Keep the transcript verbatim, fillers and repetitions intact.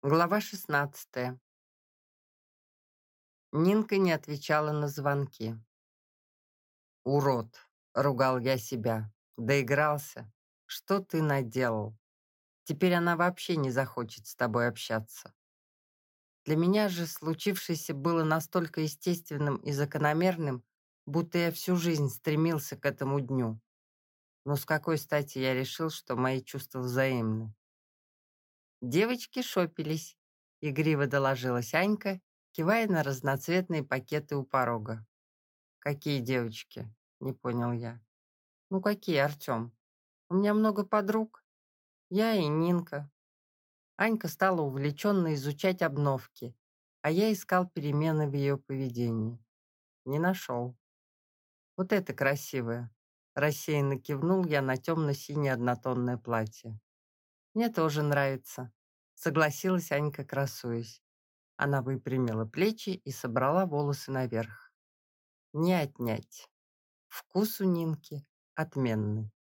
Глава шестнадцатая. Нинка не отвечала на звонки. «Урод!» — ругал я себя. «Доигрался. Что ты наделал? Теперь она вообще не захочет с тобой общаться». Для меня же случившееся было настолько естественным и закономерным, будто я всю жизнь стремился к этому дню. Но с какой стати я решил, что мои чувства взаимны? Девочки шопились. Игриво доложилась Анька, кивая на разноцветные пакеты у порога. «Какие девочки?» — не понял я. «Ну какие, Артем? У меня много подруг. Я и Нинка». Анька стала увлеченно изучать обновки, а я искал перемены в ее поведении. Не нашел. «Вот это красивое!» — рассеянно кивнул я на темно-синее однотонное платье. «Мне тоже нравится», — согласилась Анька, красуясь. Она выпрямила плечи и собрала волосы наверх. Не отнять. Вкус у Нинки отменный.